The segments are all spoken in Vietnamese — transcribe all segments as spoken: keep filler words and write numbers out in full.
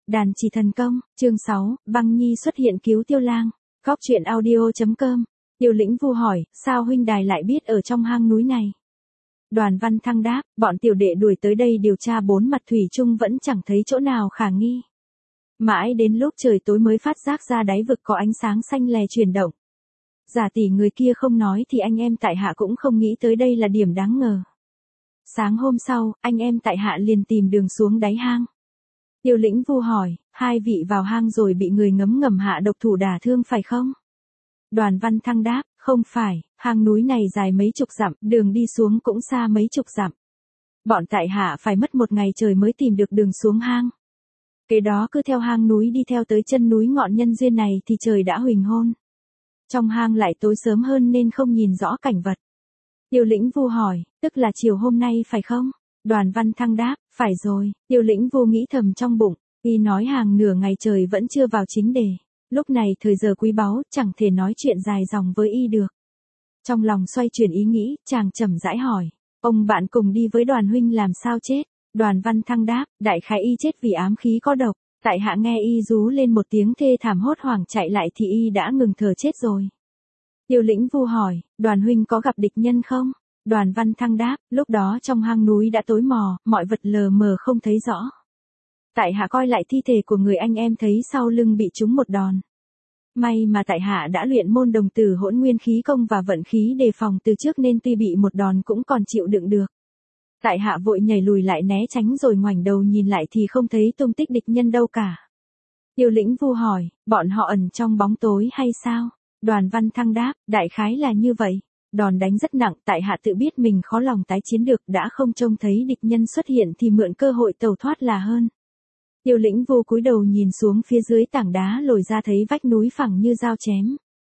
Đàn chỉ thần công, chương sáu, Băng Nhi xuất hiện cứu Tiêu Lang. Góc truyện audio chấm com. Tiêu Lĩnh Vu hỏi, sao huynh đài lại biết ở trong hang núi này? Đoàn Văn Thăng đáp, bọn tiểu đệ đuổi tới đây điều tra bốn mặt thủy chung vẫn chẳng thấy chỗ nào khả nghi. Mãi đến lúc trời tối mới phát giác ra đáy vực có ánh sáng xanh lè chuyển động. Giả tỷ người kia không nói thì anh em tại hạ cũng không nghĩ tới đây là điểm đáng ngờ. Sáng hôm sau, anh em tại hạ liền tìm đường xuống đáy hang. Tiêu Lĩnh Vu hỏi, hai vị vào hang rồi bị người ngấm ngầm hạ độc thủ đả thương phải không? Đoàn Văn Thăng đáp, không phải, hang núi này dài mấy chục dặm, đường đi xuống cũng xa mấy chục dặm. Bọn tại hạ phải mất một ngày trời mới tìm được đường xuống hang. Kế đó cứ theo hang núi đi theo tới chân núi Ngọn Nhân Duyên này thì trời đã huỳnh hôn. Trong hang lại tối sớm hơn nên không nhìn rõ cảnh vật. Tiêu Lĩnh Vu hỏi, tức là chiều hôm nay phải không? Đoàn Văn Thăng đáp, phải rồi. Tiêu Lĩnh Vu nghĩ thầm trong bụng, y nói hàng nửa ngày trời vẫn chưa vào chính đề. Lúc này thời giờ quý báu, chẳng thể nói chuyện dài dòng với y được. Trong lòng xoay chuyển ý nghĩ, chàng chậm rãi hỏi, ông bạn cùng đi với Đoàn huynh làm sao chết? Đoàn Văn Thăng đáp, đại khái y chết vì ám khí có độc. Tại hạ nghe y rú lên một tiếng thê thảm hốt hoảng chạy lại thì y đã ngừng thở chết rồi. Tiêu Lĩnh Vu hỏi, Đoàn huynh có gặp địch nhân không? Đoàn Văn Thăng đáp, lúc đó trong hang núi đã tối mò, mọi vật lờ mờ không thấy rõ. Tại hạ coi lại thi thể của người anh em thấy sau lưng bị trúng một đòn. May mà tại hạ đã luyện môn đồng tử hỗn nguyên khí công và vận khí đề phòng từ trước nên tuy bị một đòn cũng còn chịu đựng được. Tại hạ vội nhảy lùi lại né tránh rồi ngoảnh đầu nhìn lại thì không thấy tung tích địch nhân đâu cả. Tiêu Lĩnh Vu hỏi, bọn họ ẩn trong bóng tối hay sao? Đoàn Văn Thăng đáp, đại khái là như vậy. Đòn đánh rất nặng, tại hạ tự biết mình khó lòng tái chiến được, đã không trông thấy địch nhân xuất hiện thì mượn cơ hội tẩu thoát là hơn. Tiêu Lĩnh Vu cúi đầu nhìn xuống phía dưới tảng đá lồi ra thấy vách núi phẳng như dao chém.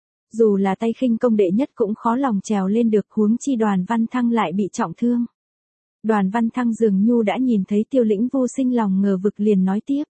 Dù là tay khinh công đệ nhất cũng khó lòng trèo lên được, huống chi Đoàn Văn Thăng lại bị trọng thương. Đoàn Văn Thăng dường như đã nhìn thấy Tiêu Lĩnh Vu sinh lòng ngờ vực liền nói tiếp.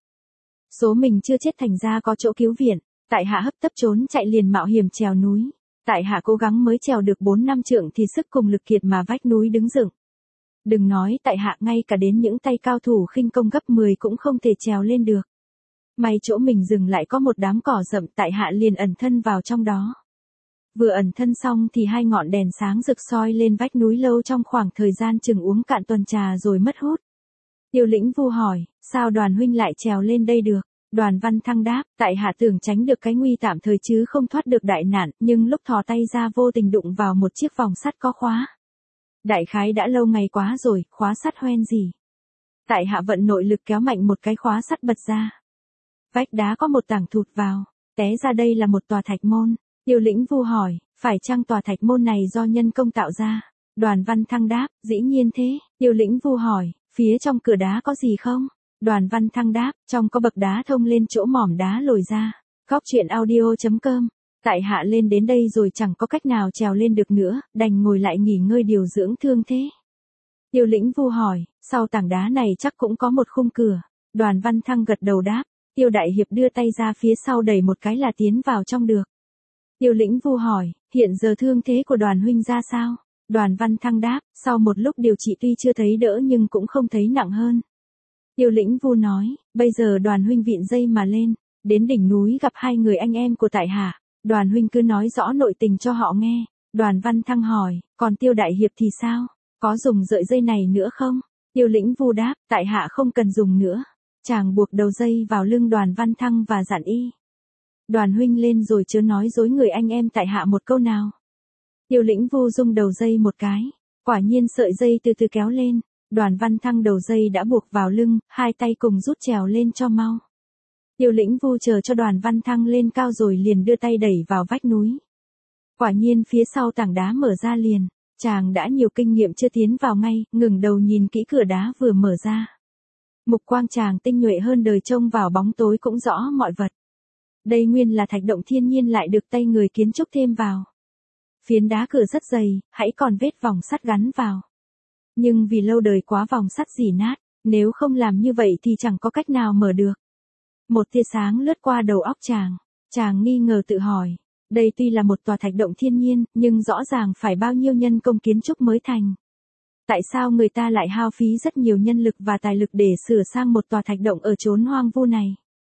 Số mình chưa chết thành ra có chỗ cứu viện, tại hạ hấp tấp trốn chạy liền mạo hiểm trèo núi. Tại hạ cố gắng mới trèo được bốn năm trượng thì sức cùng lực kiệt mà vách núi đứng dựng. Đừng nói tại hạ, ngay cả đến những tay cao thủ khinh công gấp mười cũng không thể trèo lên được. May chỗ mình dừng lại có một đám cỏ rậm, tại hạ liền ẩn thân vào trong đó. Vừa ẩn thân xong thì hai ngọn đèn sáng rực soi lên vách núi lâu trong khoảng thời gian chừng uống cạn tuần trà rồi mất hút. Tiêu Lĩnh Vu hỏi, sao Đoàn huynh lại trèo lên đây được? Đoàn Văn Thăng đáp, tại hạ tưởng tránh được cái nguy tạm thời chứ không thoát được đại nạn, nhưng lúc thò tay ra vô tình đụng vào một chiếc vòng sắt có khóa. Đại khái đã lâu ngày quá rồi, khóa sắt hoen gì. Tại hạ vận nội lực kéo mạnh một cái khóa sắt bật ra. Vách đá có một tảng thụt vào, té ra đây là một tòa thạch môn. Tiêu Lĩnh Vu hỏi, phải chăng tòa thạch môn này do nhân công tạo ra? Đoàn Văn Thăng đáp, dĩ nhiên thế. Tiêu Lĩnh Vu hỏi, phía trong cửa đá có gì không? Đoàn Văn Thăng đáp, trong có bậc đá thông lên chỗ mỏm đá lồi ra. Góc truyện audio chấm com. Tại hạ lên đến đây rồi chẳng có cách nào trèo lên được nữa, đành ngồi lại nghỉ ngơi điều dưỡng thương thế. Tiêu Lĩnh Vu hỏi, sau tảng đá này chắc cũng có một khung cửa. Đoàn Văn Thăng gật đầu đáp, Tiêu đại hiệp đưa tay ra phía sau đẩy một cái là tiến vào trong được. Tiêu Lĩnh Vu hỏi, hiện giờ thương thế của Đoàn huynh ra sao? Đoàn Văn Thăng đáp, sau một lúc điều trị tuy chưa thấy đỡ nhưng cũng không thấy nặng hơn. Tiêu Lĩnh Vu nói, bây giờ Đoàn huynh vịn dây mà lên, đến đỉnh núi gặp hai người anh em của tại hạ. Đoàn huynh cứ nói rõ nội tình cho họ nghe. Đoàn Văn Thăng hỏi, còn Tiêu đại hiệp thì sao? Có dùng sợi dây này nữa không? Tiêu Lĩnh Vu đáp, tại hạ không cần dùng nữa. Chàng buộc đầu dây vào lưng Đoàn Văn Thăng và dặn y. Đoàn huynh lên rồi chớ nói dối người anh em tại hạ một câu nào. Tiêu Lĩnh Vu rung đầu dây một cái. Quả nhiên sợi dây từ từ kéo lên. Đoàn Văn Thăng đầu dây đã buộc vào lưng, hai tay cùng rút trèo lên cho mau. Tiêu Lĩnh Vu chờ cho Đoàn Văn Thăng lên cao rồi liền đưa tay đẩy vào vách núi. Quả nhiên phía sau tảng đá mở ra liền. Chàng đã nhiều kinh nghiệm chưa tiến vào ngay, ngừng đầu nhìn kỹ cửa đá vừa mở ra. Mục quang chàng tinh nhuệ hơn đời, trông vào bóng tối cũng rõ mọi vật. Đây nguyên là thạch động thiên nhiên lại được tay người kiến trúc thêm vào. Phiến đá cửa rất dày, hãy còn vết vòng sắt gắn vào. Nhưng vì lâu đời quá vòng sắt rỉ nát, nếu không làm như vậy thì chẳng có cách nào mở được. Một tia sáng lướt qua đầu óc chàng, chàng nghi ngờ tự hỏi, đây tuy là một tòa thạch động thiên nhiên, nhưng rõ ràng phải bao nhiêu nhân công kiến trúc mới thành. Tại sao người ta lại hao phí rất nhiều nhân lực và tài lực để sửa sang một tòa thạch động ở chốn hoang vu này?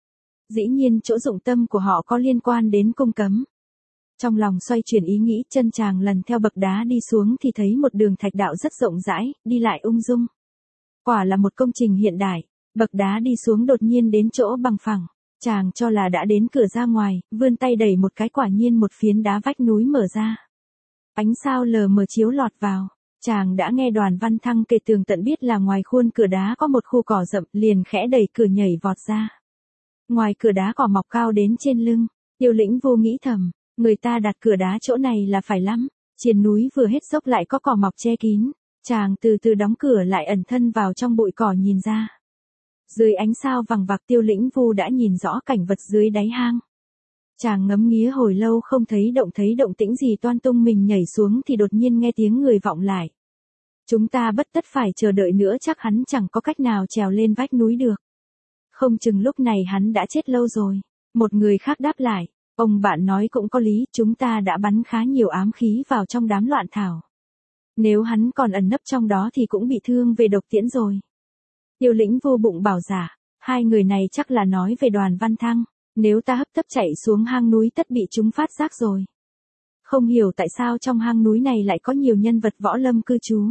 Dĩ nhiên chỗ dụng tâm của họ có liên quan đến cung cấm. Trong lòng xoay chuyển ý nghĩ, chân chàng lần theo bậc đá đi xuống thì thấy một đường thạch đạo rất rộng rãi, đi lại ung dung. Quả là một công trình hiện đại. Bậc đá đi xuống đột nhiên đến chỗ bằng phẳng. Chàng cho là đã đến cửa ra ngoài, vươn tay đẩy một cái, quả nhiên một phiến đá vách núi mở ra. Ánh sao lờ mờ chiếu lọt vào. Chàng đã nghe Đoàn Văn Thăng kể tường tận biết là ngoài khuôn cửa đá có một khu cỏ rậm, liền khẽ đẩy cửa nhảy vọt ra. Ngoài cửa đá cỏ mọc cao đến trên lưng. Tiêu Lĩnh Vô nghĩ thầm, người ta đặt cửa đá chỗ này là phải lắm. Triền núi vừa hết dốc lại có cỏ mọc che kín. Chàng từ từ đóng cửa lại, ẩn thân vào trong bụi cỏ nhìn ra. Dưới ánh sao vằng vặc, Tiêu Lĩnh Vu đã nhìn rõ cảnh vật dưới đáy hang. Chàng ngấm nghía hồi lâu không thấy động thấy động tĩnh gì, toan tung mình nhảy xuống thì đột nhiên nghe tiếng người vọng lại. Chúng ta bất tất phải chờ đợi nữa, chắc hắn chẳng có cách nào trèo lên vách núi được. Không chừng lúc này hắn đã chết lâu rồi. Một người khác đáp lại, ông bạn nói cũng có lý, chúng ta đã bắn khá nhiều ám khí vào trong đám loạn thảo. Nếu hắn còn ẩn nấp trong đó thì cũng bị thương về độc tiễn rồi. Tiêu Lĩnh Vô bụng bảo giả, hai người này chắc là nói về Đoàn Văn Thăng, nếu ta hấp tấp chạy xuống hang núi tất bị chúng phát giác rồi. Không hiểu tại sao trong hang núi này lại có nhiều nhân vật võ lâm cư trú.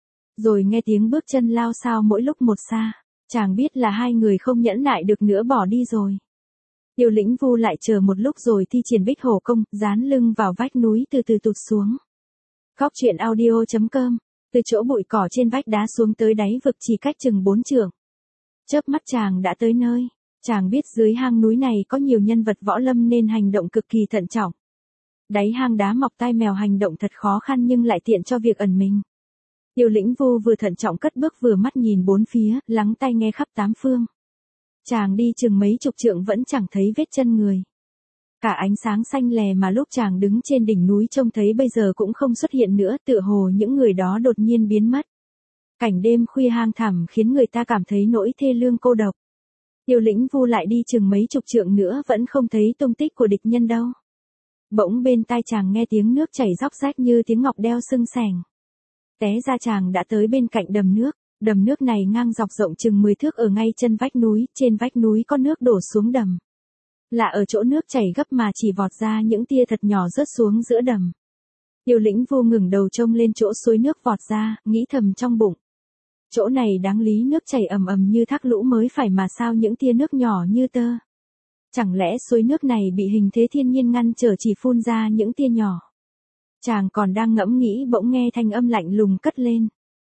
Rồi nghe tiếng bước chân lao xao mỗi lúc một xa, chàng biết là hai người không nhẫn nại được nữa bỏ đi rồi. Tiêu Lĩnh Vu lại chờ một lúc rồi thi triển Bích Hổ công, dán lưng vào vách núi từ từ tụt xuống. Góc truyện audio chấm com. Từ chỗ bụi cỏ trên vách đá xuống tới đáy vực chỉ cách chừng bốn trượng. Chớp mắt chàng đã tới nơi. Chàng biết dưới hang núi này có nhiều nhân vật võ lâm nên hành động cực kỳ thận trọng. Đáy hang đá mọc tai mèo, hành động thật khó khăn nhưng lại tiện cho việc ẩn mình. Tiêu Lĩnh Vu vừa thận trọng cất bước vừa mắt nhìn bốn phía, lắng tai nghe khắp tám phương. Chàng đi chừng mấy chục trượng vẫn chẳng thấy vết chân người. Cả ánh sáng xanh lè mà lúc chàng đứng trên đỉnh núi trông thấy bây giờ cũng không xuất hiện nữa, tựa hồ những người đó đột nhiên biến mất. Cảnh đêm khuya hang thẳm khiến người ta cảm thấy nỗi thê lương cô độc. Tiêu Lĩnh Vu lại đi chừng mấy chục trượng nữa vẫn không thấy tung tích của địch nhân đâu. Bỗng bên tai chàng nghe tiếng nước chảy róc rách như tiếng ngọc đeo sưng sẻng. Té ra chàng đã tới bên cạnh đầm nước. Đầm nước này ngang dọc rộng chừng mười thước ở ngay chân vách núi, trên vách núi có nước đổ xuống đầm. Là ở chỗ nước chảy gấp mà chỉ vọt ra những tia thật nhỏ rớt xuống giữa đầm. Tiêu Lĩnh Vu ngẩng đầu trông lên chỗ suối nước vọt ra, nghĩ thầm trong bụng. Chỗ này đáng lý nước chảy ầm ầm như thác lũ mới phải mà sao những tia nước nhỏ như tơ. Chẳng lẽ suối nước này bị hình thế thiên nhiên ngăn trở chỉ phun ra những tia nhỏ. Chàng còn đang ngẫm nghĩ bỗng nghe thanh âm lạnh lùng cất lên.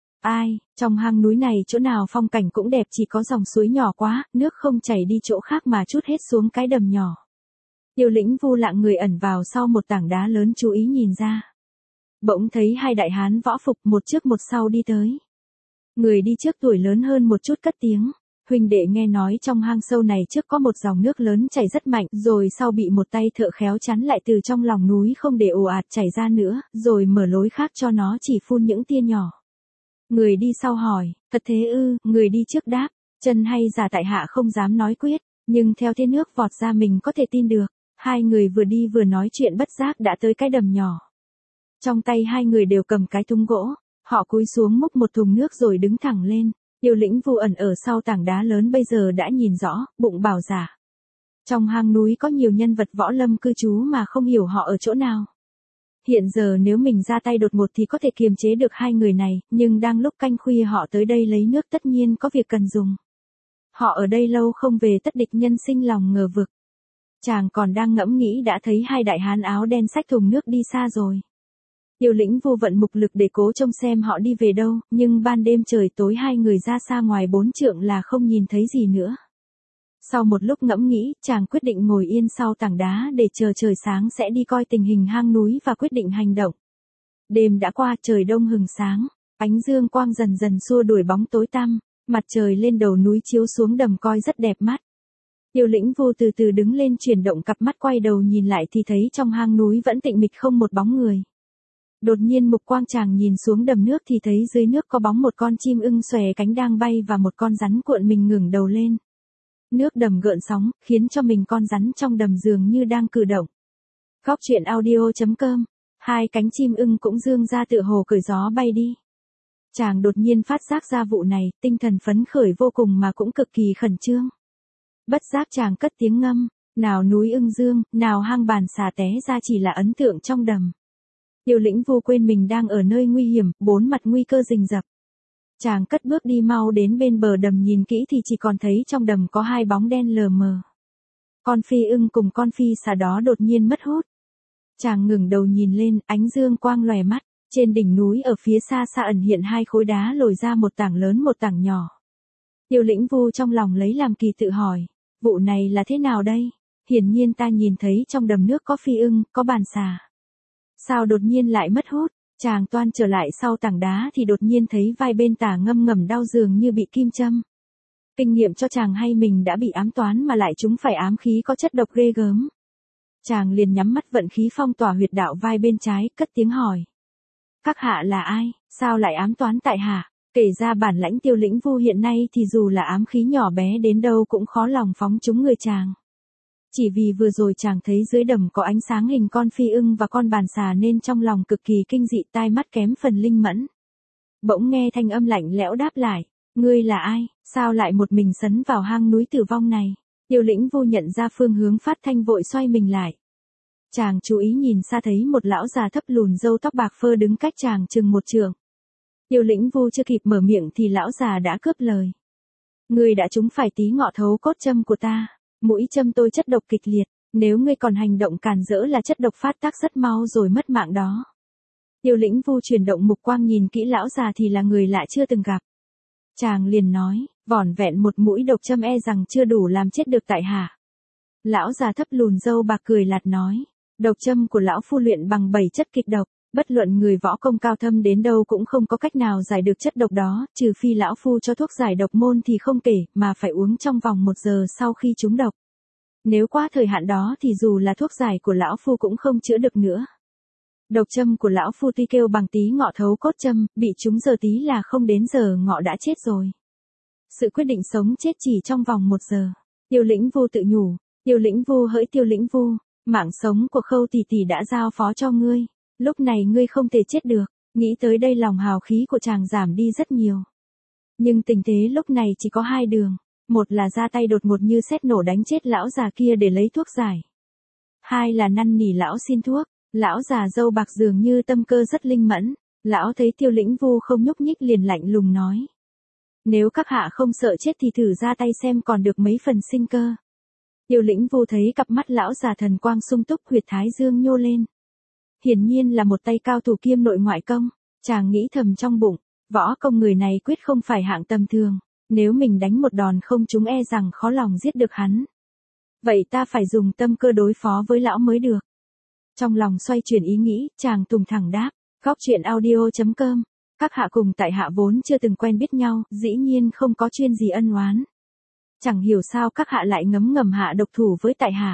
Ai, trong hang núi này chỗ nào phong cảnh cũng đẹp, chỉ có dòng suối nhỏ quá, nước không chảy đi chỗ khác mà trút hết xuống cái đầm nhỏ. Tiêu Lĩnh Vu lặng người ẩn vào sau một tảng đá lớn chú ý nhìn ra. Bỗng thấy hai đại hán võ phục một trước một sau đi tới. Người đi trước tuổi lớn hơn một chút cất tiếng. Huynh đệ nghe nói trong hang sâu này trước có một dòng nước lớn chảy rất mạnh, rồi sau bị một tay thợ khéo chắn lại từ trong lòng núi không để ồ ạt chảy ra nữa, rồi mở lối khác cho nó chỉ phun những tia nhỏ. Người đi sau hỏi, thật thế ư? Người đi trước đáp, chân hay giả tại hạ không dám nói quyết, nhưng theo thế nước vọt ra mình có thể tin được. Hai người vừa đi vừa nói chuyện bất giác đã tới cái đầm nhỏ. Trong tay hai người đều cầm cái thúng gỗ, họ cúi xuống múc một thùng nước rồi đứng thẳng lên. Tiêu Lĩnh Vu ẩn ở sau tảng đá lớn bây giờ đã nhìn rõ, bụng bảo giả. Trong hang núi có nhiều nhân vật võ lâm cư trú mà không hiểu họ ở chỗ nào. Hiện giờ nếu mình ra tay đột ngột thì có thể kiềm chế được hai người này, nhưng đang lúc canh khuya họ tới đây lấy nước tất nhiên có việc cần dùng. Họ ở đây lâu không về tất địch nhân sinh lòng ngờ vực. Chàng còn đang ngẫm nghĩ đã thấy hai đại hán áo đen xách thùng nước đi xa rồi. Tiêu Lĩnh Vu vận mục lực để cố trông xem họ đi về đâu, nhưng ban đêm trời tối hai người ra xa ngoài bốn trượng là không nhìn thấy gì nữa. Sau một lúc ngẫm nghĩ, chàng quyết định ngồi yên sau tảng đá để chờ trời sáng sẽ đi coi tình hình hang núi và quyết định hành động. Đêm đã qua, trời đông hừng sáng, ánh dương quang dần dần xua đuổi bóng tối tăm, mặt trời lên đầu núi chiếu xuống đầm coi rất đẹp mắt. Tiêu Lĩnh Vu từ từ đứng lên chuyển động cặp mắt quay đầu nhìn lại thì thấy trong hang núi vẫn tĩnh mịch không một bóng người. Đột nhiên mục quang chàng nhìn xuống đầm nước thì thấy dưới nước có bóng một con chim ưng xòe cánh đang bay và một con rắn cuộn mình ngẩng đầu lên. Nước đầm gợn sóng, khiến cho mình con rắn trong đầm dường như đang cử động. Góc truyện audio chấm com. Hai cánh chim ưng cũng dương ra tựa hồ cởi gió bay đi. Chàng đột nhiên phát giác ra vụ này, tinh thần phấn khởi vô cùng mà cũng cực kỳ khẩn trương. Bất giác chàng cất tiếng ngâm, nào núi ưng dương, nào hang bàn xà té ra chỉ là ấn tượng trong đầm. Tiêu Lĩnh Vu quên mình đang ở nơi nguy hiểm, bốn mặt nguy cơ rình rập. Chàng cất bước đi mau đến bên bờ đầm, nhìn kỹ thì chỉ còn thấy trong đầm có hai bóng đen lờ mờ. Con phi ưng cùng con phi xà đó đột nhiên mất hút. Chàng ngừng đầu nhìn lên, ánh dương quang lòe mắt, trên đỉnh núi ở phía xa xa ẩn hiện hai khối đá lồi ra, một tảng lớn một tảng nhỏ. Tiêu Lĩnh Vu trong lòng lấy làm kỳ, tự hỏi, vụ này là thế nào đây? Hiển nhiên ta nhìn thấy trong đầm nước có phi ưng, có bàn xà. Sao đột nhiên lại mất hút? Chàng toan trở lại sau tảng đá thì đột nhiên thấy vai bên tả ngâm ngầm đau, dường như bị kim châm. Kinh nghiệm cho chàng hay mình đã bị ám toán mà lại chúng phải ám khí có chất độc ghê gớm. Chàng liền nhắm mắt vận khí phong tỏa huyệt đạo vai bên trái, cất tiếng hỏi. Các hạ là ai, sao lại ám toán tại hạ? Kể ra bản lãnh Tiêu Lĩnh Vu hiện nay thì dù là ám khí nhỏ bé đến đâu cũng khó lòng phóng trúng người chàng. Chỉ vì vừa rồi chàng thấy dưới đầm có ánh sáng hình con phi ưng và con bàn xà nên trong lòng cực kỳ kinh dị, tai mắt kém phần linh mẫn. Bỗng nghe thanh âm lạnh lẽo đáp lại, ngươi là ai, sao lại một mình sấn vào hang núi tử vong này? Tiêu Lĩnh Vu nhận ra phương hướng phát thanh vội xoay mình lại. Chàng chú ý nhìn xa thấy một lão già thấp lùn râu tóc bạc phơ đứng cách chàng chừng một trượng. Tiêu Lĩnh Vu chưa kịp mở miệng thì lão già đã cướp lời. Ngươi đã trúng phải tí ngọ thấu cốt châm của ta. Mũi châm tôi chất độc kịch liệt, nếu ngươi còn hành động càn rỡ là chất độc phát tác rất mau rồi mất mạng đó. Tiêu Lĩnh Vu chuyển động mục quang nhìn kỹ lão già thì là người lạ chưa từng gặp. Chàng liền nói, vỏn vẹn một mũi độc châm e rằng chưa đủ làm chết được tại hạ. Lão già thấp lùn râu bạc cười lạt nói, độc châm của lão phu luyện bằng bảy chất kịch độc, bất luận người võ công cao thâm đến đâu cũng không có cách nào giải được chất độc đó, trừ phi lão phu cho thuốc giải độc môn thì không kể, mà phải uống trong vòng một giờ sau khi trúng độc. Nếu qua thời hạn đó thì dù là thuốc giải của lão phu cũng không chữa được nữa. Độc châm của lão phu tuy kêu bằng tí ngọ thấu cốt châm, bị trúng giờ tí là không đến giờ ngọ đã chết rồi. Sự quyết định sống chết chỉ trong vòng một giờ. Tiêu Lĩnh Vu tự nhủ, Tiêu Lĩnh Vu hỡi Tiêu Lĩnh Vu, mạng sống của Khâu tỷ tỷ đã giao phó cho ngươi. Lúc này ngươi không thể chết được, nghĩ tới đây lòng hào khí của chàng giảm đi rất nhiều. Nhưng tình thế lúc này chỉ có hai đường, một là ra tay đột ngột như sét nổ đánh chết lão già kia để lấy thuốc giải. Hai là năn nỉ lão xin thuốc, lão già râu bạc dường như tâm cơ rất linh mẫn, lão thấy Tiêu Lĩnh Vu không nhúc nhích liền lạnh lùng nói. Nếu các hạ không sợ chết thì thử ra tay xem còn được mấy phần sinh cơ. Tiêu Lĩnh Vu thấy cặp mắt lão già thần quang sung túc, huyệt thái dương nhô lên. Hiển nhiên là một tay cao thủ kiêm nội ngoại công, chàng nghĩ thầm trong bụng, võ công người này quyết không phải hạng tầm thường, nếu mình đánh một đòn không trúng e rằng khó lòng giết được hắn. Vậy ta phải dùng tâm cơ đối phó với lão mới được. Trong lòng xoay chuyển ý nghĩ, chàng tùng thẳng đáp, góc truyện audio chấm com, các hạ cùng tại hạ vốn chưa từng quen biết nhau, dĩ nhiên không có chuyên gì ân oán. Chẳng hiểu sao các hạ lại ngấm ngầm hạ độc thủ với tại hạ.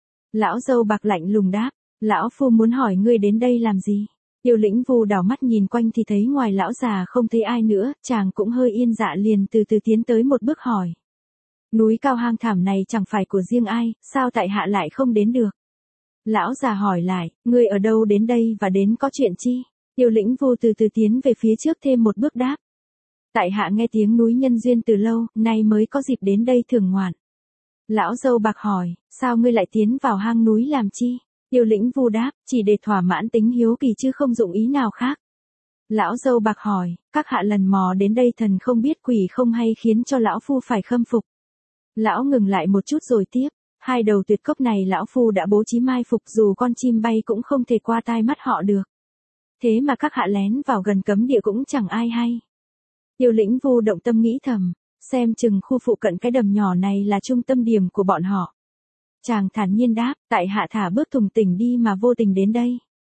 Lão râu bạc lạnh lùng đáp. Lão phu muốn hỏi ngươi đến đây làm gì? Tiêu Lĩnh Vu đảo mắt nhìn quanh thì thấy ngoài lão già không thấy ai nữa, chàng cũng hơi yên dạ liền từ từ tiến tới một bước hỏi. Núi cao hang thảm này chẳng phải của riêng ai, sao tại hạ lại không đến được? Lão già hỏi lại, ngươi ở đâu đến đây và đến có chuyện chi? Tiêu Lĩnh Vu từ từ tiến về phía trước thêm một bước đáp. Tại hạ nghe tiếng núi nhân duyên từ lâu, nay mới có dịp đến đây thưởng ngoạn. Lão râu bạc hỏi, sao ngươi lại tiến vào hang núi làm chi? Tiêu Lĩnh Vu đáp, chỉ để thỏa mãn tính hiếu kỳ chứ không dụng ý nào khác. Lão râu bạc hỏi, các hạ lần mò đến đây thần không biết quỷ không hay khiến cho lão phu phải khâm phục. Lão ngừng lại một chút rồi tiếp, hai đầu tuyệt cốc này lão phu đã bố trí mai phục, dù con chim bay cũng không thể qua tai mắt họ được. Thế mà các hạ lén vào gần cấm địa cũng chẳng ai hay. Tiêu Lĩnh Vu động tâm nghĩ thầm, xem chừng khu phụ cận cái đầm nhỏ này là trung tâm điểm của bọn họ. Chàng thản nhiên đáp, tại hạ thả bước thùng tỉnh đi mà vô tình đến đây.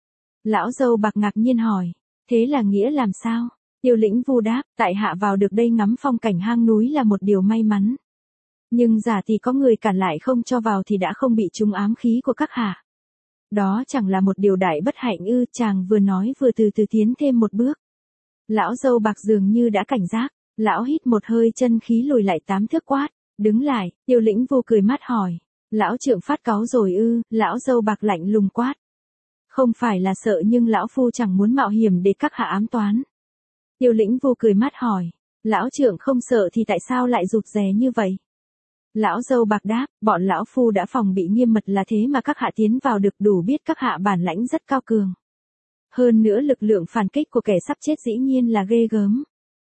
Lão râu bạc ngạc nhiên hỏi, thế là nghĩa làm sao? Tiêu Lĩnh Vu đáp, tại hạ vào được đây ngắm phong cảnh hang núi là một điều may mắn. Nhưng giả thì có người cản lại không cho vào thì đã không bị trúng ám khí của các hạ. Đó chẳng là một điều đại bất hạnh ư? Chàng vừa nói vừa từ từ tiến thêm một bước. Lão râu bạc dường như đã cảnh giác, lão hít một hơi chân khí lùi lại tám thước quát, đứng lại. Tiêu Lĩnh Vu cười mát hỏi, lão trượng phát cáu rồi ư? Lão râu bạc lạnh lùng quát. Không phải là sợ nhưng lão phu chẳng muốn mạo hiểm để các hạ ám toán. Tiêu Lĩnh Vu cười mát hỏi, lão trượng không sợ thì tại sao lại rụt rè như vậy? Lão dâu bạc đáp, bọn lão phu đã phòng bị nghiêm mật là thế mà các hạ tiến vào được, đủ biết các hạ bản lãnh rất cao cường. Hơn nữa lực lượng phản kích của kẻ sắp chết dĩ nhiên là ghê gớm.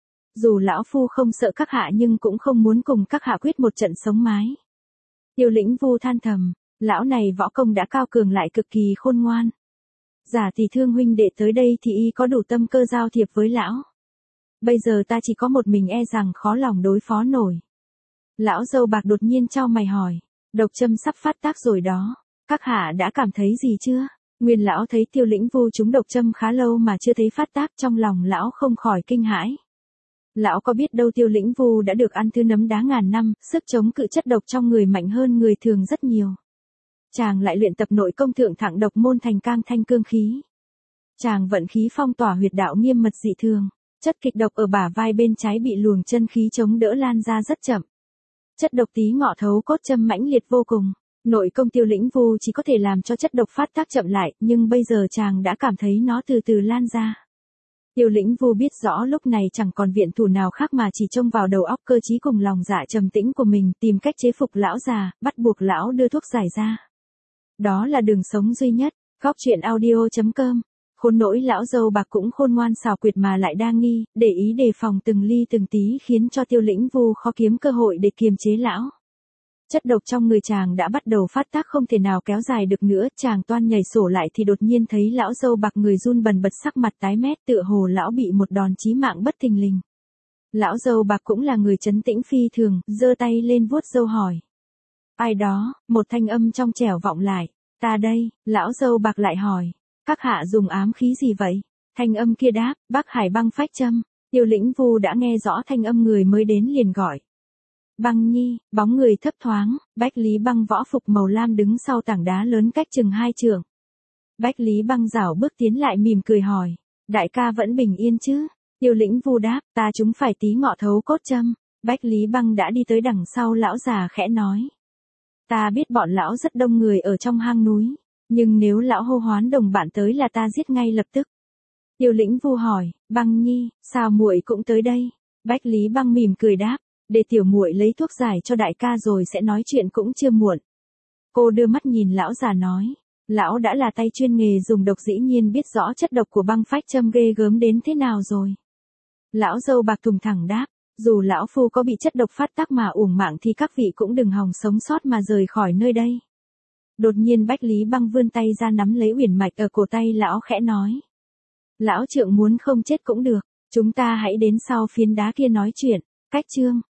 Dù lão phu không sợ các hạ nhưng cũng không muốn cùng các hạ quyết một trận sống mái. Tiêu Lĩnh Vu than thầm, lão này võ công đã cao cường lại cực kỳ khôn ngoan. Giả tỷ Thương huynh đệ tới đây thì y có đủ tâm cơ giao thiệp với lão. Bây giờ ta chỉ có một mình e rằng khó lòng đối phó nổi. Lão dâu bạc đột nhiên chau mày hỏi, độc châm sắp phát tác rồi đó, các hạ đã cảm thấy gì chưa? Nguyên lão thấy Tiêu Lĩnh Vu trúng độc châm khá lâu mà chưa thấy phát tác, trong lòng lão không khỏi kinh hãi. Lão có biết đâu Tiêu Lĩnh Vu đã được ăn thứ nấm đá ngàn năm, sức chống cự chất độc trong người mạnh hơn người thường rất nhiều. Chàng lại luyện tập nội công thượng thẳng độc môn thành cang thanh cương khí. Chàng vận khí phong tỏa huyệt đạo nghiêm mật dị thường, chất kịch độc ở bả vai bên trái bị luồng chân khí chống đỡ lan ra rất chậm. Chất độc tí ngọ thấu cốt châm mãnh liệt vô cùng. Nội công Tiêu Lĩnh Vu chỉ có thể làm cho chất độc phát tác chậm lại, nhưng bây giờ chàng đã cảm thấy nó từ từ lan ra. Tiêu Lĩnh Vu biết rõ lúc này chẳng còn viện thủ nào khác mà chỉ trông vào đầu óc cơ trí cùng lòng dạ trầm tĩnh của mình, tìm cách chế phục lão già, bắt buộc lão đưa thuốc giải ra. Đó là đường sống duy nhất. Góc truyện audio chấm com. Khốn nỗi lão dâu bạc cũng khôn ngoan xảo quyệt mà lại đa nghi, để ý đề phòng từng ly từng tí khiến cho Tiêu Lĩnh Vu khó kiếm cơ hội để kiềm chế lão. Chất độc trong người chàng đã bắt đầu phát tác không thể nào kéo dài được nữa, chàng toan nhảy sổ lại thì đột nhiên thấy lão dâu bạc người run bần bật, sắc mặt tái mét, tựa hồ lão bị một đòn chí mạng bất thình lình. Lão dâu bạc cũng là người trấn tĩnh phi thường, giơ tay lên vuốt râu hỏi. Ai đó? Một thanh âm trong trẻo vọng lại. Ta đây. Lão dâu bạc lại hỏi. Các hạ dùng ám khí gì vậy? Thanh âm kia đáp, Bắc Hải băng phách châm. Tiêu Lĩnh Vu đã nghe rõ thanh âm người mới đến liền gọi. Băng Nhi, bóng người thấp thoáng, Bách Lý Băng võ phục màu lam đứng sau tảng đá lớn cách chừng hai trượng. Bách Lý Băng rảo bước tiến lại mỉm cười hỏi, đại ca vẫn bình yên chứ? Tiêu Lĩnh Vu đáp, ta chúng phải tí ngọ thấu cốt châm. Bách Lý Băng đã đi tới đằng sau lão già khẽ nói. Ta biết bọn lão rất đông người ở trong hang núi, nhưng nếu lão hô hoán đồng bạn tới là ta giết ngay lập tức. Tiêu Lĩnh Vu hỏi, Băng Nhi, sao muội cũng tới đây? Bách Lý Băng mỉm cười đáp, để tiểu muội lấy thuốc giải cho đại ca rồi sẽ nói chuyện cũng chưa muộn. Cô đưa mắt nhìn lão già nói, lão đã là tay chuyên nghề dùng độc dĩ nhiên biết rõ chất độc của băng phách châm ghê gớm đến thế nào rồi. Lão dâu bạc thùng thẳng đáp, dù lão phu có bị chất độc phát tác mà uổng mạng thì các vị cũng đừng hòng sống sót mà rời khỏi nơi đây. Đột nhiên Bách Lý Băng vươn tay ra nắm lấy uyển mạch ở cổ tay lão khẽ nói. Lão trượng muốn không chết cũng được, chúng ta hãy đến sau phiến đá kia nói chuyện. Cách chương